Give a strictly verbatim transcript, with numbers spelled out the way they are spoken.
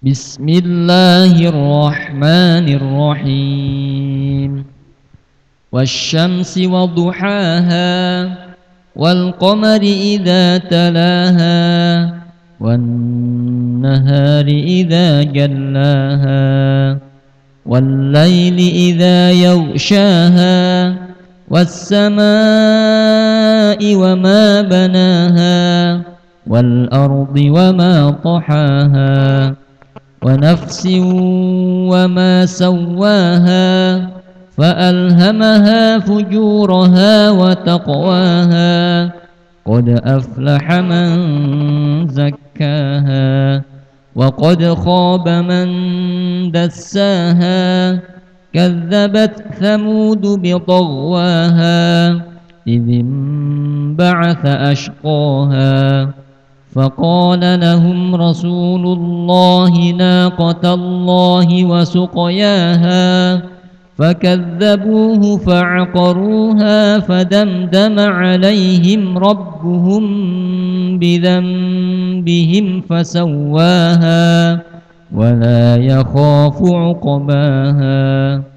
بسم الله الرحمن الرحيم والشمس وضحاها والقمر إذا تلاها والنهار إذا جلاها والليل إذا يغشاها والسماء وما بناها والأرض وما طحاها ونفس وما سواها فألهمها فجورها وتقواها قد أفلح من زكاها وقد خاب من دساها كذبت ثمود بطغواها إذ انبعث أشقاها فقال لهم رسول الله ناقة الله وسقياها فكذبوه فعقروها فدمدم عليهم ربهم بذنبهم فسواها ولا يخاف عقباها